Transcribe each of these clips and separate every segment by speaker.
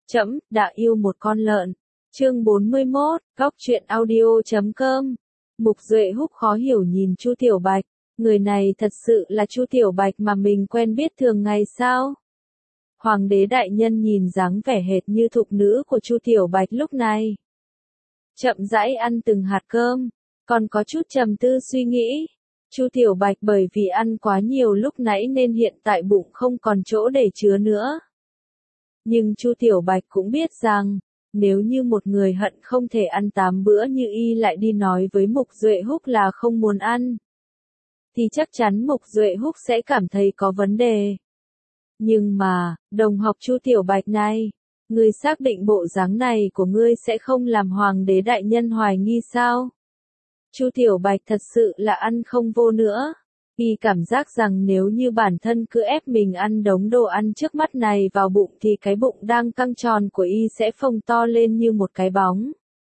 Speaker 1: Trẫm đã yêu một con lợn. Chương 41, Góc truyện audio.com. Mục Duệ Húc khó hiểu nhìn Chu Tiểu Bạch, người này thật sự là Chu Tiểu Bạch mà mình quen biết thường ngày sao? Hoàng đế đại nhân nhìn dáng vẻ hệt như thục nữ của Chu Tiểu Bạch lúc này. Chậm rãi ăn từng hạt cơm, còn có chút trầm tư suy nghĩ. Chu Tiểu Bạch bởi vì ăn quá nhiều lúc nãy nên hiện tại bụng không còn chỗ để chứa nữa. Nhưng Chu Tiểu Bạch cũng biết rằng, nếu như một người hận không thể ăn 8 bữa như y lại đi nói với Mục Duệ Húc là không muốn ăn, thì chắc chắn Mục Duệ Húc sẽ cảm thấy có vấn đề. Nhưng mà, đồng học Chu Tiểu Bạch này, ngươi xác định bộ dáng này của ngươi sẽ không làm hoàng đế đại nhân hoài nghi sao? Chu Tiểu Bạch thật sự là ăn không vô nữa. Y cảm giác rằng nếu như bản thân cứ ép mình ăn đống đồ ăn trước mắt này vào bụng thì cái bụng đang căng tròn của y sẽ phồng to lên như một cái bóng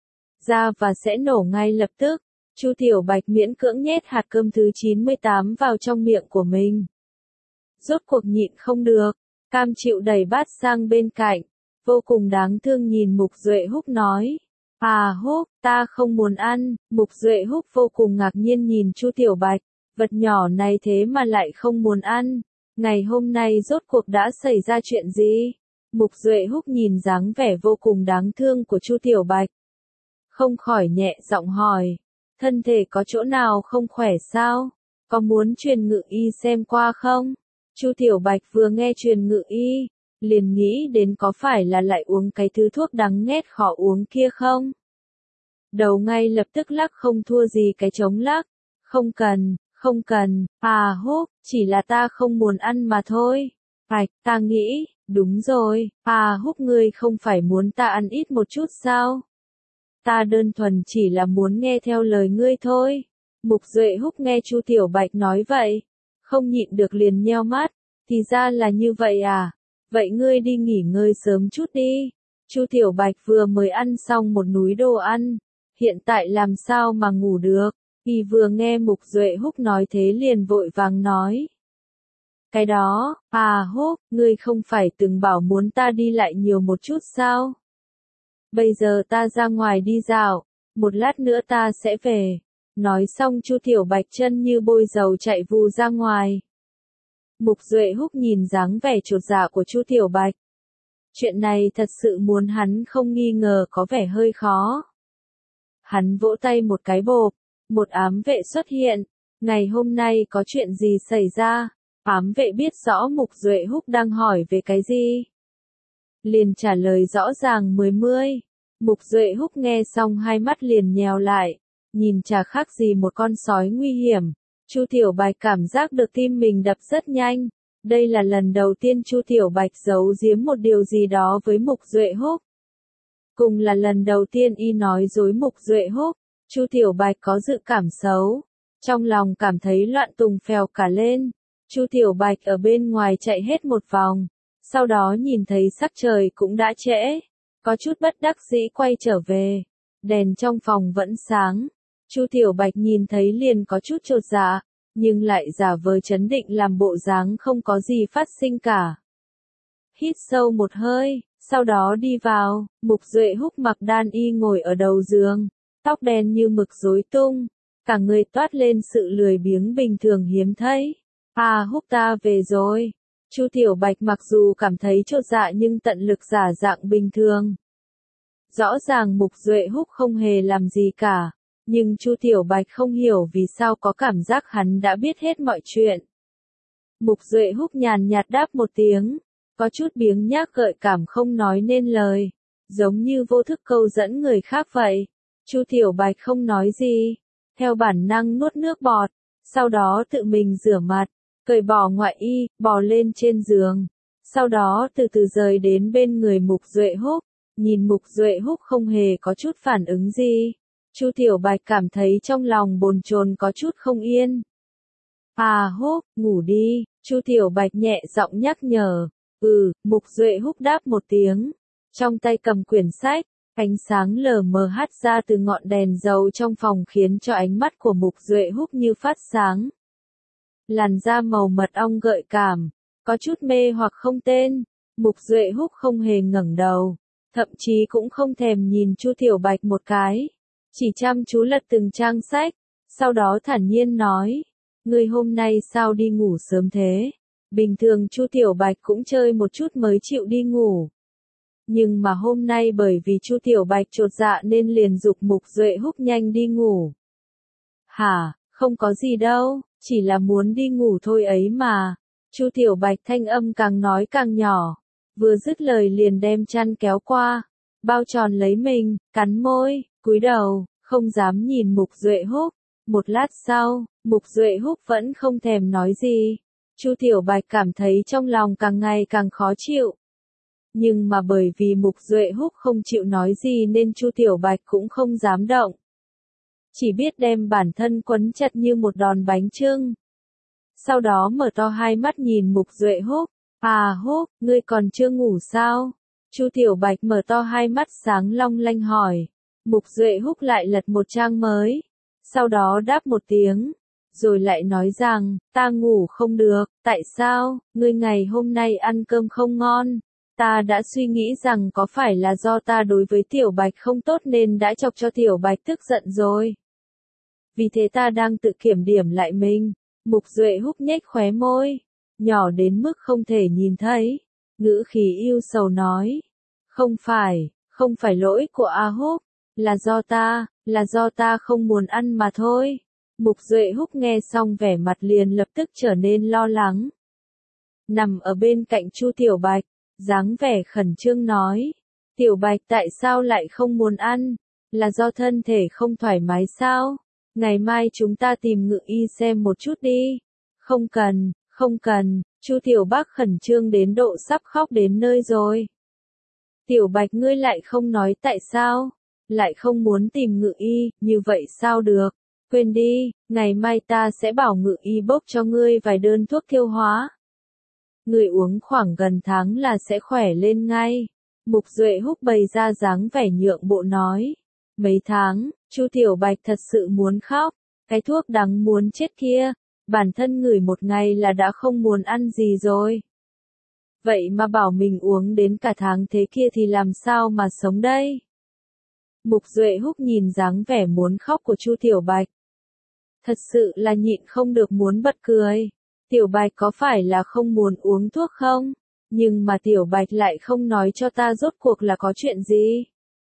Speaker 1: ra và sẽ nổ ngay lập tức. Chu Tiểu Bạch miễn cưỡng nhét hạt cơm thứ 98 vào trong miệng của mình. Rốt cuộc nhịn không được, cam chịu đẩy bát sang bên cạnh, vô cùng đáng thương nhìn Mục Duệ Húc nói. À Húc, ta không muốn ăn. Mục Duệ Húc vô cùng ngạc nhiên nhìn Chu Tiểu Bạch. Vật nhỏ này thế mà lại không muốn ăn. Ngày hôm nay rốt cuộc đã xảy ra chuyện gì? Mục Duệ Húc nhìn dáng vẻ vô cùng đáng thương của Chu Tiểu Bạch, không khỏi nhẹ giọng hỏi. Thân thể có chỗ nào không khỏe sao? Có muốn truyền ngự y xem qua không? Chu Tiểu Bạch vừa nghe truyền ngự y, liền nghĩ đến có phải là lại uống cái thứ thuốc đắng nghét khó uống kia không? Đầu ngay lập tức lắc không thua gì cái trống lắc. Không cần, à Húc, chỉ là ta không muốn ăn mà thôi. Bạch, ta nghĩ, đúng rồi, à Húc ngươi không phải muốn ta ăn ít một chút sao? Ta đơn thuần chỉ là muốn nghe theo lời ngươi thôi. Mục Duệ Húc nghe Chu Tiểu Bạch nói vậy, không nhịn được liền nheo mắt, thì ra là như vậy à? Vậy ngươi đi nghỉ ngơi sớm chút đi. Chu Tiểu Bạch vừa mới ăn xong một núi đồ ăn, hiện tại làm sao mà ngủ được? Y vừa nghe Mục Duệ Húc nói thế liền vội vàng nói. Cái đó, à Húc, ngươi không phải từng bảo muốn ta đi lại nhiều một chút sao? Bây giờ ta ra ngoài đi dạo, một lát nữa ta sẽ về. Nói xong Chu Tiểu Bạch chân như bôi dầu chạy vù ra ngoài. Mục Duệ Húc nhìn dáng vẻ chột dạ của Chu Tiểu Bạch. Chuyện này thật sự muốn hắn không nghi ngờ có vẻ hơi khó. Hắn vỗ tay một cái bộp. Một ám vệ xuất hiện. Ngày hôm nay có chuyện gì xảy ra? Ám vệ biết rõ Mục Duệ Húc đang hỏi về cái gì, liền trả lời rõ ràng mươi. Mục Duệ Húc nghe xong hai mắt liền nhèo lại, nhìn chả khác gì một con sói nguy hiểm. Chu Tiểu Bạch cảm giác được tim mình đập rất nhanh. Đây là lần đầu tiên Chu Tiểu Bạch giấu giếm một điều gì đó với Mục Duệ Húc. Cùng là lần đầu tiên y nói dối Mục Duệ Húc. Chu Tiểu Bạch có dự cảm xấu, trong lòng cảm thấy loạn tùng phèo cả lên. Chu Tiểu Bạch ở bên ngoài chạy hết một vòng, sau đó nhìn thấy sắc trời cũng đã trễ, có chút bất đắc dĩ quay trở về. Đèn trong phòng vẫn sáng, Chu Tiểu Bạch nhìn thấy liền có chút chột dạ, nhưng lại giả vờ trấn định làm bộ dáng không có gì phát sinh cả. Hít sâu một hơi, sau đó đi vào. Mục Duệ Húc mặc đan y ngồi ở đầu giường. Tóc đen như mực rối tung, cả người toát lên sự lười biếng bình thường hiếm thấy. À Húc ta về rồi. Chu Tiểu Bạch mặc dù cảm thấy chột dạ nhưng tận lực giả dạng bình thường. Rõ ràng Mục Duệ Húc không hề làm gì cả, nhưng Chu Tiểu Bạch không hiểu vì sao có cảm giác hắn đã biết hết mọi chuyện. Mục Duệ Húc nhàn nhạt đáp một tiếng, có chút biếng nhác gợi cảm không nói nên lời, giống như vô thức câu dẫn người khác vậy. Chu Tiểu Bạch không nói gì, theo bản năng nuốt nước bọt, sau đó tự mình rửa mặt, cởi bỏ ngoại y, bò lên trên giường, sau đó từ từ rời đến bên người Mục Duệ Húc, nhìn Mục Duệ Húc không hề có chút phản ứng gì. Chu Tiểu Bạch cảm thấy trong lòng bồn chồn có chút không yên. À Húc, ngủ đi, Chu Tiểu Bạch nhẹ giọng nhắc nhở. Mục Duệ Húc đáp một tiếng, trong tay cầm quyển sách. Ánh sáng lờ mờ hắt ra từ ngọn đèn dầu trong phòng khiến cho ánh mắt của Mục Duệ Húc như phát sáng. Làn da màu mật ong gợi cảm, có chút mê hoặc không tên. Mục Duệ Húc không hề ngẩng đầu, thậm chí cũng không thèm nhìn Chu Tiểu Bạch một cái, chỉ chăm chú lật từng trang sách, sau đó thản nhiên nói, ngươi hôm nay sao đi ngủ sớm thế? Bình thường Chu Tiểu Bạch cũng chơi một chút mới chịu đi ngủ. Nhưng mà hôm nay bởi vì Chu Tiểu Bạch chột dạ nên liền giục Mục Duệ Húc nhanh đi ngủ. Hả, không có gì đâu, chỉ là muốn đi ngủ thôi ấy mà. Chu Tiểu Bạch thanh âm càng nói càng nhỏ, vừa dứt lời liền đem chăn kéo qua, bao tròn lấy mình, cắn môi, cúi đầu, không dám nhìn Mục Duệ Húc. Một lát sau, Mục Duệ Húc vẫn không thèm nói gì. Chu Tiểu Bạch cảm thấy trong lòng càng ngày càng khó chịu. Nhưng mà bởi vì Mục Duệ Húc không chịu nói gì nên Chu Tiểu Bạch cũng không dám động. Chỉ biết đem bản thân quấn chặt như một đòn bánh chưng. Sau đó mở to hai mắt nhìn Mục Duệ Húc. À Húc, ngươi còn chưa ngủ sao? Chu Tiểu Bạch mở to hai mắt sáng long lanh hỏi. Mục Duệ Húc lại lật một trang mới. Sau đó đáp một tiếng. Rồi lại nói rằng, ta ngủ không được, tại sao, ngươi ngày hôm nay ăn cơm không ngon? Ta đã suy nghĩ rằng có phải là do ta đối với Tiểu Bạch không tốt nên đã chọc cho Tiểu Bạch tức giận rồi. Vì thế ta đang tự kiểm điểm lại mình. Mục Duệ Húc nhếch khóe môi, nhỏ đến mức không thể nhìn thấy. Ngữ khí yêu sầu nói. Không phải lỗi của A Húc, là do ta không muốn ăn mà thôi. Mục Duệ Húc nghe xong vẻ mặt liền lập tức trở nên lo lắng. Nằm ở bên cạnh Chu Tiểu Bạch, dáng vẻ khẩn trương nói. Tiểu Bạch tại sao lại không muốn ăn? Là do thân thể không thoải mái sao? Ngày mai chúng ta tìm ngự y xem một chút đi. Không cần, Chu Tiểu Bác khẩn trương đến độ sắp khóc đến nơi rồi. Tiểu Bạch ngươi lại không nói tại sao? Lại không muốn tìm ngự y, như vậy sao được? Quên đi, ngày mai ta sẽ bảo ngự y bốc cho ngươi vài đơn thuốc tiêu hóa. Ngươi uống khoảng gần tháng là sẽ khỏe lên ngay. Mục Duệ Húc bày ra dáng vẻ nhượng bộ nói. Mấy tháng, Chu Tiểu Bạch thật sự muốn khóc. Cái thuốc đắng muốn chết kia, bản thân ngửi một ngày là đã không muốn ăn gì rồi. Vậy mà bảo mình uống đến cả tháng thế kia thì làm sao mà sống đây? Mục Duệ Húc nhìn dáng vẻ muốn khóc của Chu Tiểu Bạch. Thật sự là nhịn không được muốn bật cười. Tiểu Bạch có phải là không muốn uống thuốc không? Nhưng mà Tiểu Bạch lại không nói cho ta rốt cuộc là có chuyện gì.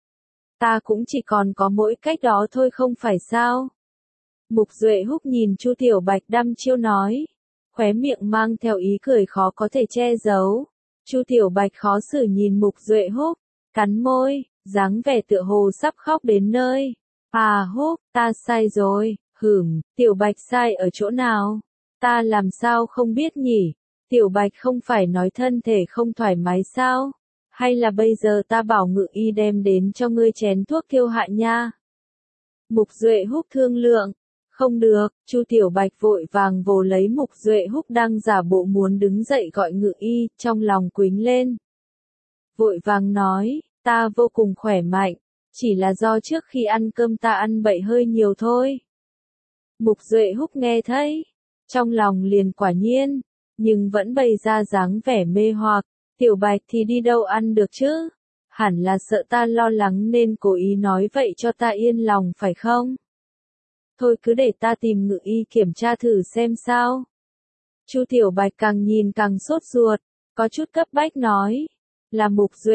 Speaker 1: Ta cũng chỉ còn có mỗi cách đó thôi không phải sao? Mục Duệ Húc nhìn Chu Tiểu Bạch đăm chiêu nói. Khóe miệng mang theo ý cười khó có thể che giấu. Chu Tiểu Bạch khó xử nhìn Mục Duệ Húc, cắn môi, dáng vẻ tựa hồ sắp khóc đến nơi. À Húc, ta sai rồi. Tiểu Bạch sai ở chỗ nào? Ta làm sao không biết nhỉ? Tiểu Bạch không phải nói thân thể không thoải mái sao? Hay là bây giờ ta bảo ngự y đem đến cho ngươi chén thuốc tiêu hại nha? Mục Duệ Húc thương lượng. Không được, Chu Tiểu Bạch vội vàng vồ lấy Mục Duệ Húc đang giả bộ muốn đứng dậy gọi ngự y, trong lòng quính lên. Vội vàng nói, ta vô cùng khỏe mạnh, chỉ là do trước khi ăn cơm ta ăn bậy hơi nhiều thôi. Mục Duệ Húc nghe thấy, trong lòng liền quả nhiên, nhưng vẫn bày ra dáng vẻ mê hoặc, Tiểu Bạch thì đi đâu ăn được chứ? Hẳn là sợ ta lo lắng nên cố ý nói vậy cho ta yên lòng phải không? Thôi cứ để ta tìm ngự y kiểm tra thử xem sao. Chu Tiểu Bạch càng nhìn càng sốt ruột, có chút cấp bách nói. Là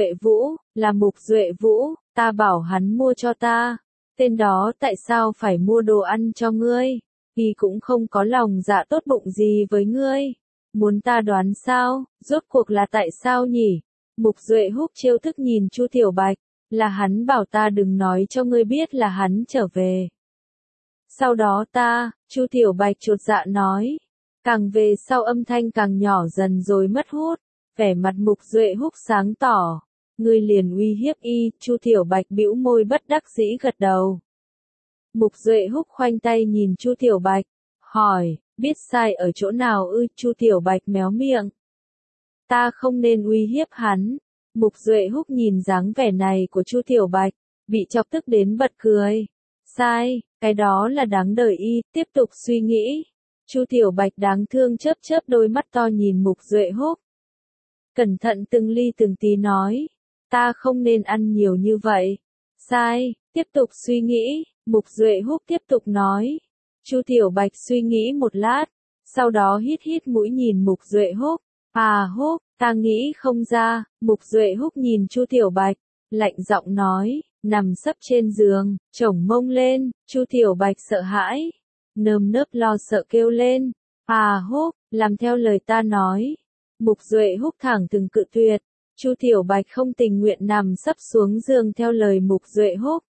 Speaker 1: Mục Duệ Vũ, ta bảo hắn mua cho ta. Tên đó tại sao phải mua đồ ăn cho ngươi? Y cũng không có lòng dạ tốt bụng gì với ngươi. Muốn ta đoán sao, rốt cuộc là tại sao nhỉ? Mục Duệ Húc trêu tức nhìn Chu Tiểu Bạch, là hắn bảo ta đừng nói cho ngươi biết là hắn trở về. Sau đó Chu Tiểu Bạch chột dạ nói. Càng về sau âm thanh càng nhỏ dần rồi mất hút, vẻ mặt Mục Duệ Húc sáng tỏ. Ngươi liền uy hiếp y, Chu Tiểu Bạch bĩu môi bất đắc dĩ gật đầu. Mục Duệ Húc khoanh tay nhìn Chu Tiểu Bạch, hỏi, biết sai ở chỗ nào ư? Chu Tiểu Bạch méo miệng. Ta không nên uy hiếp hắn. Mục Duệ Húc nhìn dáng vẻ này của Chu Tiểu Bạch, bị chọc tức đến bật cười. Sai, cái đó là đáng đời y, tiếp tục suy nghĩ. Chu Tiểu Bạch đáng thương chớp chớp đôi mắt to nhìn Mục Duệ Húc. cẩn thận từng ly từng tí nói, ta không nên ăn nhiều như vậy. Sai, tiếp tục suy nghĩ, Mục Duệ Húc tiếp tục nói. Chu Tiểu Bạch suy nghĩ một lát, sau đó hít hít mũi nhìn Mục Duệ Húc. À Húc, ta nghĩ không ra. Mục Duệ Húc nhìn Chu Tiểu Bạch, lạnh giọng nói, nằm sấp trên giường, chổng mông lên. Chu Tiểu Bạch sợ hãi, nơm nớp lo sợ kêu lên, à Húc, làm theo lời ta nói. Mục Duệ Húc thẳng thừng cự tuyệt. Chu Tiểu Bạch không tình nguyện nằm sấp xuống giường theo lời Mục Duệ Húc.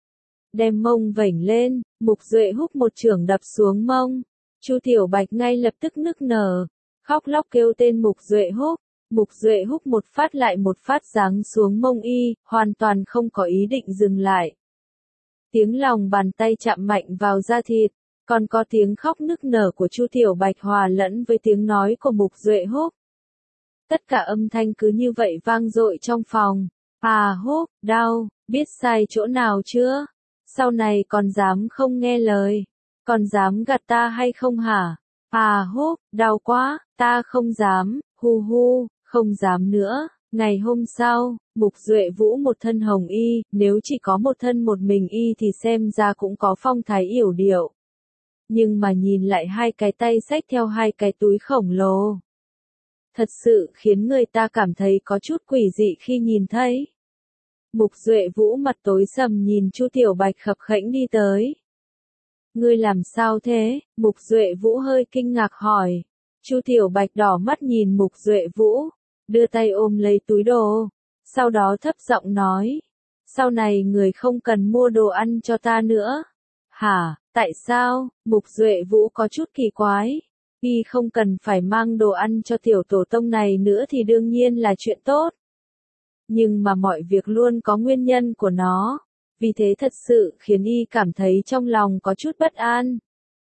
Speaker 1: Đem mông vểnh lên, Mục Duệ Húc một chưởng đập xuống mông. Chu Tiểu Bạch ngay lập tức nức nở, khóc lóc kêu tên Mục Duệ Húc. Mục Duệ Húc một phát lại một phát giáng xuống mông y, hoàn toàn không có ý định dừng lại. Tiếng lòng bàn tay chạm mạnh vào da thịt, còn có tiếng khóc nức nở của Chu Tiểu Bạch hòa lẫn với tiếng nói của Mục Duệ Húc. Tất cả âm thanh cứ như vậy vang dội trong phòng. À Húc, đau, biết sai chỗ nào chưa? Sau này còn dám không nghe lời, còn dám gạt ta hay không hả? À Húc, đau quá, ta không dám, hu hu, không dám nữa. Ngày hôm sau, Mục Duệ Vũ một thân hồng y, nếu chỉ có một thân một mình y thì xem ra cũng có phong thái yểu điệu. Nhưng mà nhìn lại hai cái tay xách theo hai cái túi khổng lồ, thật sự khiến người ta cảm thấy có chút quỷ dị khi nhìn thấy. Mục Duệ Vũ mặt tối sầm nhìn Chu Tiểu Bạch khập khẽnh đi tới. Ngươi làm sao thế? Mục Duệ Vũ hơi kinh ngạc hỏi. Chu Tiểu Bạch đỏ mắt nhìn Mục Duệ Vũ, đưa tay ôm lấy túi đồ, sau đó thấp giọng nói, sau này người không cần mua đồ ăn cho ta nữa. Hả, tại sao? Mục Duệ Vũ có chút kỳ quái. Y không cần phải mang đồ ăn cho tiểu tổ tông này nữa thì đương nhiên là chuyện tốt. Nhưng mà mọi việc luôn có nguyên nhân của nó, vì thế thật sự khiến y cảm thấy trong lòng có chút bất an.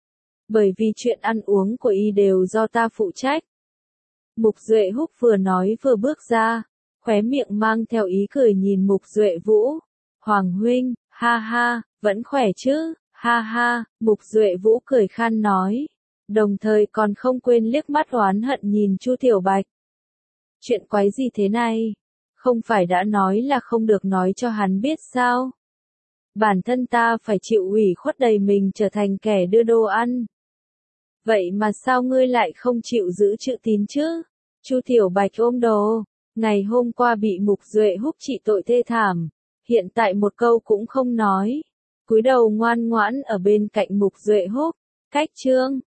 Speaker 1: Bởi vì chuyện ăn uống của y đều do ta phụ trách. Mục Duệ Húc vừa nói vừa bước ra, khóe miệng mang theo ý cười nhìn Mục Duệ Vũ. Hoàng huynh, ha ha, vẫn khỏe chứ, ha ha. Mục Duệ Vũ cười khan nói, đồng thời còn không quên liếc mắt oán hận nhìn Chu Tiểu Bạch. Chuyện quái gì thế này? Không phải đã nói là không được nói cho hắn biết sao? Bản thân ta phải chịu ủy khuất đầy mình trở thành kẻ đưa đồ ăn. Vậy mà sao ngươi lại không chịu giữ chữ tín chứ? Chu Tiểu Bạch ôm đồ, ngày hôm qua bị Mục Duệ Húc trị tội thê thảm, hiện tại một câu cũng không nói, cúi đầu ngoan ngoãn ở bên cạnh Mục Duệ Húc. Cách chương